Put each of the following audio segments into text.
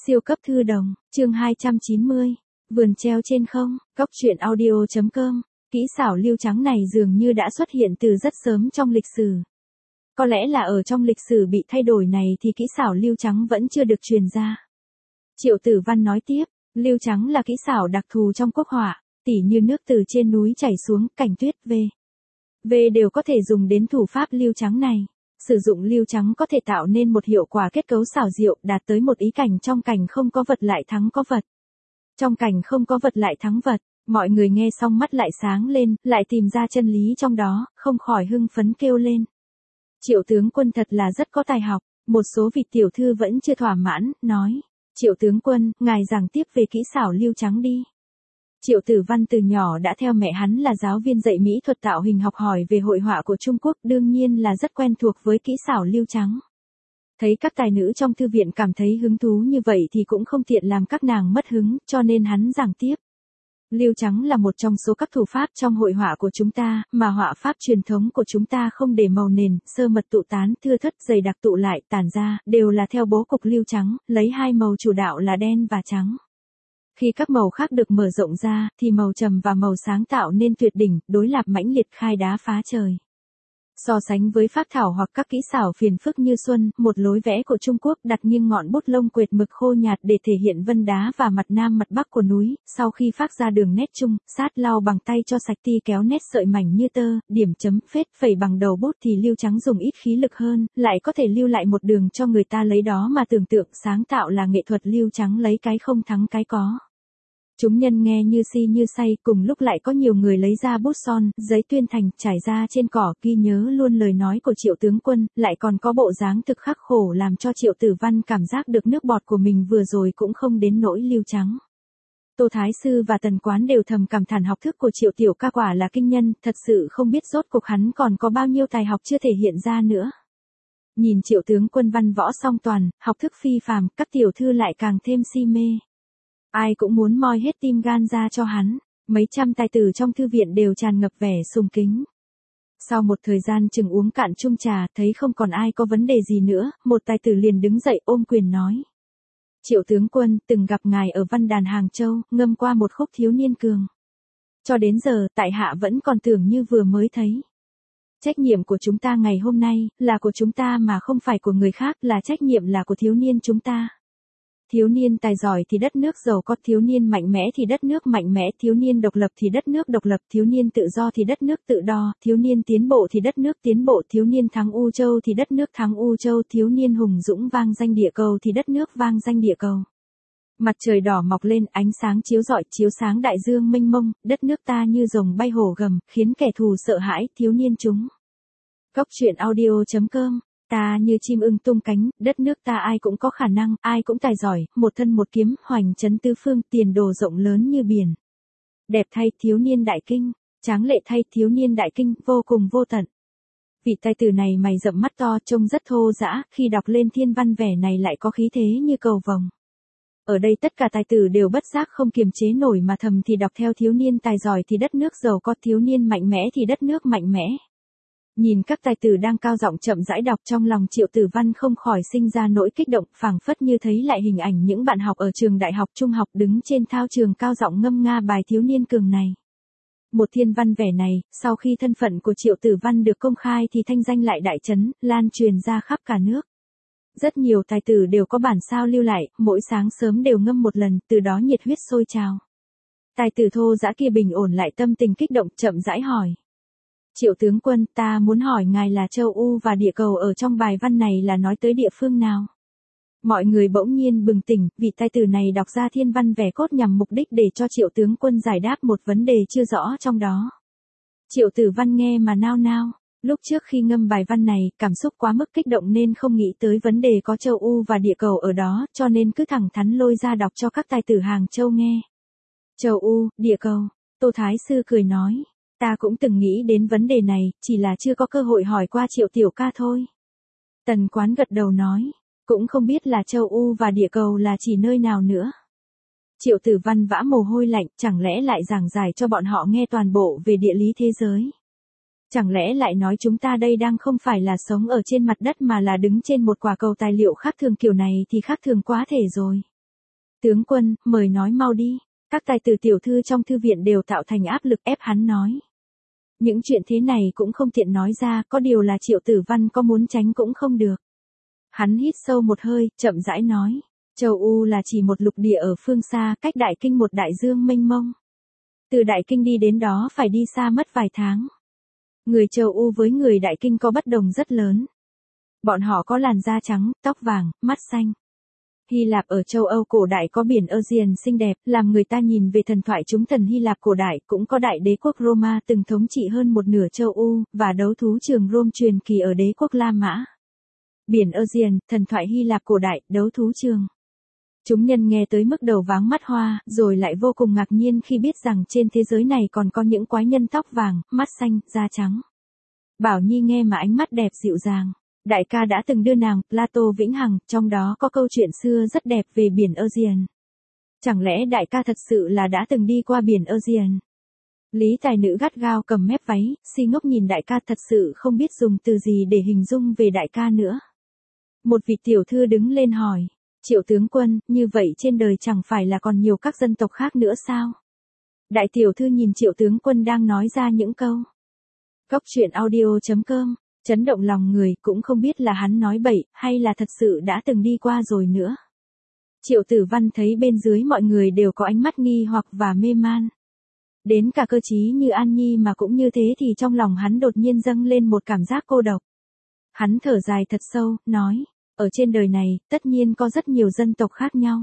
Siêu cấp thư đồng, chương 290, vườn treo trên không, góc truyện audio.com, kỹ xảo lưu trắng này dường như đã xuất hiện từ rất sớm trong lịch sử. Có lẽ là ở trong lịch sử bị thay đổi này thì kỹ xảo lưu trắng vẫn chưa được truyền ra. Triệu Tử Văn nói tiếp, lưu trắng là kỹ xảo đặc thù trong quốc họa, tỉ như nước từ trên núi chảy xuống, cảnh tuyết v đều có thể dùng đến thủ pháp lưu trắng này. Sử dụng lưu trắng có thể tạo nên một hiệu quả kết cấu xảo diệu, đạt tới một ý cảnh trong cảnh không có vật lại thắng có vật. Trong cảnh không có vật lại thắng vật, mọi người nghe xong mắt lại sáng lên, lại tìm ra chân lý trong đó, không khỏi hưng phấn kêu lên. Triệu tướng quân thật là rất có tài học, một số vị tiểu thư vẫn chưa thỏa mãn, nói, Triệu tướng quân, ngài giảng tiếp về kỹ xảo lưu trắng đi. Triệu Tử Văn từ nhỏ đã theo mẹ hắn là giáo viên dạy mỹ thuật tạo hình học hỏi về hội họa của Trung Quốc, đương nhiên là rất quen thuộc với kỹ xảo lưu trắng. Thấy các tài nữ trong thư viện cảm thấy hứng thú như vậy thì cũng không tiện làm các nàng mất hứng, cho nên hắn giảng tiếp. Lưu trắng là một trong số các thủ pháp trong hội họa của chúng ta, mà họa pháp truyền thống của chúng ta không để màu nền, sơ mật tụ tán, thưa thớt, dày đặc tụ lại, tản ra, đều là theo bố cục lưu trắng, lấy hai màu chủ đạo là đen và trắng. Khi các màu khác được mở rộng ra, thì màu trầm và màu sáng tạo nên tuyệt đỉnh, đối lập mãnh liệt, khai đá phá trời. So sánh với phác thảo hoặc các kỹ xảo phiền phức như xuân, một lối vẽ của Trung Quốc đặt nghiêng ngọn bút lông quệt mực khô nhạt để thể hiện vân đá và mặt nam mặt bắc của núi, sau khi phác ra đường nét chung, sát lau bằng tay cho sạch ti kéo nét sợi mảnh như tơ, điểm chấm phết phẩy bằng đầu bút thì lưu trắng dùng ít khí lực hơn, lại có thể lưu lại một đường cho người ta lấy đó mà tưởng tượng, sáng tạo là nghệ thuật lưu trắng lấy cái không thắng cái có. Chúng nhân nghe như si như say, cùng lúc lại có nhiều người lấy ra bút son, giấy tuyên thành, trải ra trên cỏ, ghi nhớ luôn lời nói của Triệu tướng quân, lại còn có bộ dáng thực khắc khổ làm cho Triệu Tử Văn cảm giác được nước bọt của mình vừa rồi cũng không đến nỗi lưu trắng. Tô Thái Sư và Tần Quán đều thầm cảm thán học thức của Triệu tiểu ca quả là kinh nhân, thật sự không biết rốt cuộc hắn còn có bao nhiêu tài học chưa thể hiện ra nữa. Nhìn Triệu tướng quân văn võ song toàn, học thức phi phàm, các tiểu thư lại càng thêm si mê. Ai cũng muốn moi hết tim gan ra cho hắn, mấy trăm tài tử trong thư viện đều tràn ngập vẻ sùng kính. Sau một thời gian chừng uống cạn chung trà, thấy không còn ai có vấn đề gì nữa, một tài tử liền đứng dậy ôm quyền nói. Triệu tướng quân, từng gặp ngài ở văn đàn Hàng Châu, ngâm qua một khúc Thiếu Niên Cường. Cho đến giờ, tại hạ vẫn còn tưởng như vừa mới thấy. Trách nhiệm của chúng ta ngày hôm nay, là của chúng ta mà không phải của người khác, là trách nhiệm là của thiếu niên chúng ta. Thiếu niên tài giỏi thì đất nước giàu có, thiếu niên mạnh mẽ thì đất nước mạnh mẽ, thiếu niên độc lập thì đất nước độc lập, thiếu niên tự do thì đất nước tự do, thiếu niên tiến bộ thì đất nước tiến bộ, thiếu niên thắng U Châu thì đất nước thắng U Châu, thiếu niên hùng dũng vang danh địa cầu thì đất nước vang danh địa cầu. Mặt trời đỏ mọc lên, ánh sáng chiếu rọi, chiếu sáng đại dương mênh mông, đất nước ta như rồng bay hổ gầm, khiến kẻ thù sợ hãi, thiếu niên chúng. Góc truyện audio.com. Ta như chim ưng tung cánh, đất nước ta ai cũng có khả năng, ai cũng tài giỏi, một thân một kiếm, hoành trấn tứ phương, tiền đồ rộng lớn như biển. Đẹp thay thiếu niên đại kinh, tráng lệ thay thiếu niên đại kinh, vô cùng vô tận. Vị tài tử này mày rậm mắt to, trông rất thô dã, khi đọc lên thiên văn vẻ này lại có khí thế như cầu vồng. Ở đây tất cả tài tử đều bất giác không kiềm chế nổi mà thầm thì đọc theo thiếu niên tài giỏi thì đất nước giàu có, thiếu niên mạnh mẽ thì đất nước mạnh mẽ. Nhìn các tài tử đang cao giọng chậm rãi đọc, trong lòng Triệu Tử Văn không khỏi sinh ra nỗi kích động, phảng phất như thấy lại hình ảnh những bạn học ở trường đại học trung học đứng trên thao trường cao giọng ngâm nga bài Thiếu Niên Cường này. Một thiên văn vẻ này, sau khi thân phận của Triệu Tử Văn được công khai thì thanh danh lại đại chấn, lan truyền ra khắp cả nước. Rất nhiều tài tử đều có bản sao lưu lại, mỗi sáng sớm đều ngâm một lần, từ đó nhiệt huyết sôi trào. Tài tử thô dã kia bình ổn lại tâm tình kích động, chậm rãi hỏi. Triệu tướng quân, ta muốn hỏi ngài là châu U và địa cầu ở trong bài văn này là nói tới địa phương nào? Mọi người bỗng nhiên bừng tỉnh, vị tài tử này đọc ra thiên văn vẻ cốt nhằm mục đích để cho Triệu tướng quân giải đáp một vấn đề chưa rõ trong đó. Triệu Tử Văn nghe mà nao nao, lúc trước khi ngâm bài văn này, cảm xúc quá mức kích động nên không nghĩ tới vấn đề có châu U và địa cầu ở đó, cho nên cứ thẳng thắn lôi ra đọc cho các tài tử Hàng Châu nghe. Châu U, địa cầu, Tô Thái Sư cười nói. Ta cũng từng nghĩ đến vấn đề này, chỉ là chưa có cơ hội hỏi qua Triệu tiểu ca thôi. Tần Quán gật đầu nói, cũng không biết là châu U và địa cầu là chỉ nơi nào nữa. Triệu Tử Văn vã mồ hôi lạnh, chẳng lẽ lại giảng giải cho bọn họ nghe toàn bộ về địa lý thế giới? Chẳng lẽ lại nói chúng ta đây đang không phải là sống ở trên mặt đất mà là đứng trên một quả cầu tài liệu khác thường, kiểu này thì khác thường quá thể rồi. Tướng quân, mời nói mau đi. Các tài tử tiểu thư trong thư viện đều tạo thành áp lực ép hắn nói. Những chuyện thế này cũng không tiện nói ra, có điều là Triệu Tử Văn có muốn tránh cũng không được. Hắn hít sâu một hơi, chậm rãi nói. Châu U là chỉ một lục địa ở phương xa, cách Đại Kinh một đại dương mênh mông. Từ Đại Kinh đi đến đó phải đi xa mất vài tháng. Người Châu U với người Đại Kinh có bất đồng rất lớn. Bọn họ có làn da trắng, tóc vàng, mắt xanh. Hy Lạp ở châu Âu cổ đại có biển Aegean xinh đẹp, làm người ta nhìn về thần thoại chúng thần Hy Lạp cổ đại, cũng có đại đế quốc Roma từng thống trị hơn một nửa châu U, và đấu thú trường Rome truyền kỳ ở đế quốc La Mã. Biển Aegean, thần thoại Hy Lạp cổ đại, đấu thú trường. Chúng nhân nghe tới mức đầu váng mắt hoa, rồi lại vô cùng ngạc nhiên khi biết rằng trên thế giới này còn có những quái nhân tóc vàng, mắt xanh, da trắng. Bảo Nhi nghe mà ánh mắt đẹp dịu dàng. Đại ca đã từng đưa nàng, Plato Vĩnh Hằng, trong đó có câu chuyện xưa rất đẹp về biển Aegean. Chẳng lẽ đại ca thật sự là đã từng đi qua biển Aegean? Lý tài nữ gắt gao cầm mép váy, si ngốc nhìn đại ca thật sự không biết dùng từ gì để hình dung về đại ca nữa. Một vị tiểu thư đứng lên hỏi, Triệu tướng quân, như vậy trên đời chẳng phải là còn nhiều các dân tộc khác nữa sao? Đại tiểu thư nhìn Triệu tướng quân đang nói ra những câu. Góc truyện audio.com, chấn động lòng người, cũng không biết là hắn nói bậy, hay là thật sự đã từng đi qua rồi nữa. Triệu Tử Văn thấy bên dưới mọi người đều có ánh mắt nghi hoặc và mê man. Đến cả cơ trí như An Nhi mà cũng như thế thì trong lòng hắn đột nhiên dâng lên một cảm giác cô độc. Hắn thở dài thật sâu, nói, ở trên đời này, tất nhiên có rất nhiều dân tộc khác nhau.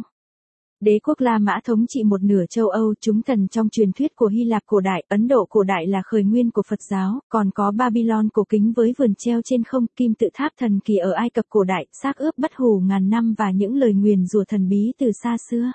Đế quốc La Mã thống trị một nửa châu Âu, chúng thần trong truyền thuyết của Hy Lạp cổ đại, Ấn Độ cổ đại là khởi nguyên của Phật giáo, còn có Babylon cổ kính với vườn treo trên không, kim tự tháp thần kỳ ở Ai Cập cổ đại, xác ướp bất hủ ngàn năm và những lời nguyền rủa thần bí từ xa xưa.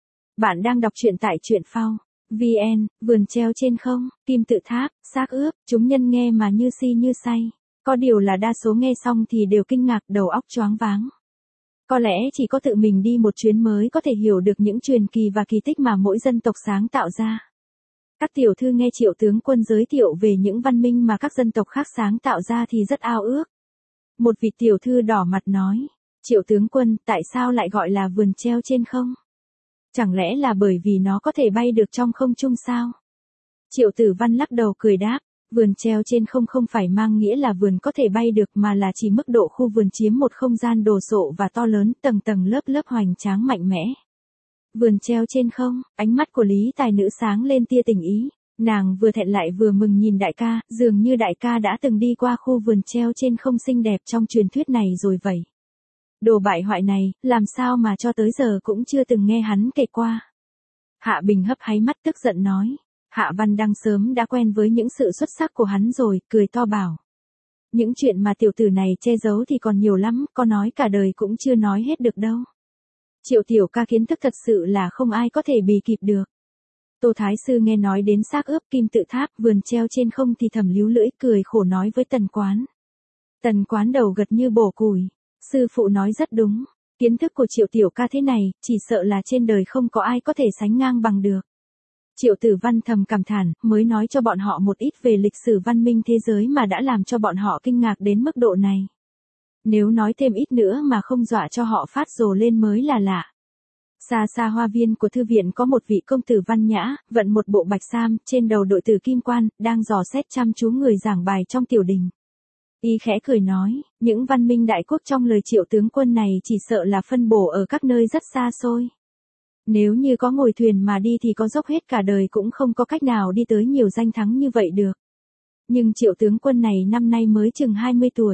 Bạn đang đọc truyện tại truyện phao VN, vườn treo trên không, kim tự tháp, xác ướp, chúng nhân nghe mà như si như say. Có điều là đa số nghe xong thì đều kinh ngạc, đầu óc choáng váng. Có lẽ chỉ có tự mình đi một chuyến mới có thể hiểu được những truyền kỳ và kỳ tích mà mỗi dân tộc sáng tạo ra. Các tiểu thư nghe Triệu tướng quân giới thiệu về những văn minh mà các dân tộc khác sáng tạo ra thì rất ao ước. Một vị tiểu thư đỏ mặt nói, Triệu tướng quân, tại sao lại gọi là vườn treo trên không? Chẳng lẽ là bởi vì nó có thể bay được trong không trung sao? Triệu Tử Văn lắc đầu cười đáp, vườn treo trên không không phải mang nghĩa là vườn có thể bay được mà là chỉ mức độ khu vườn chiếm một không gian đồ sộ và to lớn, tầng tầng lớp lớp hoành tráng mạnh mẽ. Vườn treo trên không, ánh mắt của Lý tài nữ sáng lên tia tình ý, nàng vừa thẹn lại vừa mừng nhìn đại ca, dường như đại ca đã từng đi qua khu vườn treo trên không xinh đẹp trong truyền thuyết này rồi vậy. Đồ bại hoại này, làm sao mà cho tới giờ cũng chưa từng nghe hắn kể qua. Hạ Bình hấp háy mắt tức giận nói. Hạ Văn Đăng sớm đã quen với những sự xuất sắc của hắn rồi, cười to bảo. Những chuyện mà tiểu tử này che giấu thì còn nhiều lắm, có nói cả đời cũng chưa nói hết được đâu. Triệu tiểu ca kiến thức thật sự là không ai có thể bì kịp được. Tô Thái Sư nghe nói đến xác ướp kim tự tháp, vườn treo trên không thì thầm líu lưỡi, cười khổ nói với Tần Quán. Tần Quán đầu gật như bổ củi. Sư phụ nói rất đúng. Kiến thức của Triệu tiểu ca thế này, chỉ sợ là trên đời không có ai có thể sánh ngang bằng được. Triệu Tử Văn thầm cảm thán, mới nói cho bọn họ một ít về lịch sử văn minh thế giới mà đã làm cho bọn họ kinh ngạc đến mức độ này. Nếu nói thêm ít nữa mà không dọa cho họ phát rồ lên mới là lạ. Xa xa hoa viên của thư viện có một vị công tử văn nhã, vận một bộ bạch sam, trên đầu đội tử kim quan, đang dò xét chăm chú người giảng bài trong tiểu đình. Y khẽ cười nói, những văn minh đại quốc trong lời Triệu tướng quân này chỉ sợ là phân bổ ở các nơi rất xa xôi. Nếu như có ngồi thuyền mà đi thì có dốc hết cả đời cũng không có cách nào đi tới nhiều danh thắng như vậy được. Nhưng Triệu tướng quân này năm nay mới chừng 20 tuổi.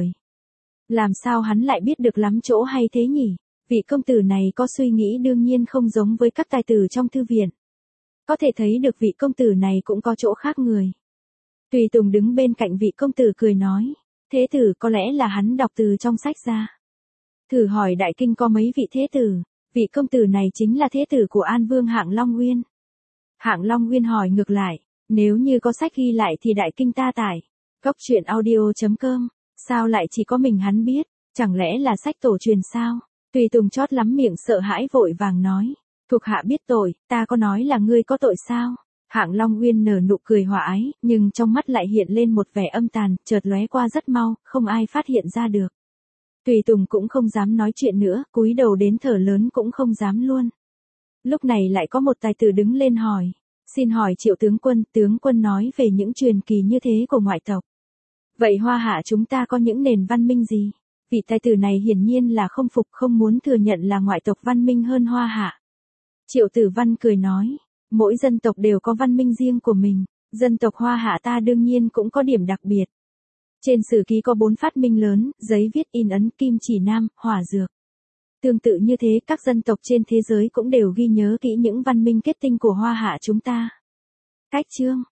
Làm sao hắn lại biết được lắm chỗ hay thế nhỉ? Vị công tử này có suy nghĩ đương nhiên không giống với các tài tử trong thư viện. Có thể thấy được vị công tử này cũng có chỗ khác người. Tùy Tùng đứng bên cạnh vị công tử cười nói. Thế tử có lẽ là hắn đọc từ trong sách ra. Thử hỏi Đại Kinh có mấy vị thế tử? Vị công tử này chính là thế tử của An Vương Hạng Long Nguyên. Hạng Long Nguyên hỏi ngược lại, nếu như có sách ghi lại thì Đại Kinh ta tải. Góc truyện audio.com, sao lại chỉ có mình hắn biết, chẳng lẽ là sách tổ truyền sao? Tùy Tùng chót lắm miệng sợ hãi vội vàng nói, thuộc hạ biết tội, ta có nói là ngươi có tội sao? Hạng Long Nguyên nở nụ cười hòa ái, nhưng trong mắt lại hiện lên một vẻ âm tàn, chợt lóe qua rất mau, không ai phát hiện ra được. Tùy Tùng cũng không dám nói chuyện nữa, cúi đầu đến thở lớn cũng không dám luôn. Lúc này lại có một tài tử đứng lên hỏi. Xin hỏi Triệu tướng quân nói về những truyền kỳ như thế của ngoại tộc. Vậy Hoa Hạ chúng ta có những nền văn minh gì? Vị tài tử này hiển nhiên là không phục, không muốn thừa nhận là ngoại tộc văn minh hơn Hoa Hạ. Triệu Tử Văn cười nói, mỗi dân tộc đều có văn minh riêng của mình, dân tộc Hoa Hạ ta đương nhiên cũng có điểm đặc biệt. Trên sử ký có 4 phát minh lớn, giấy viết in ấn, kim chỉ nam, hỏa dược. Tương tự như thế các dân tộc trên thế giới cũng đều ghi nhớ kỹ những văn minh kết tinh của Hoa Hạ chúng ta. Cách chương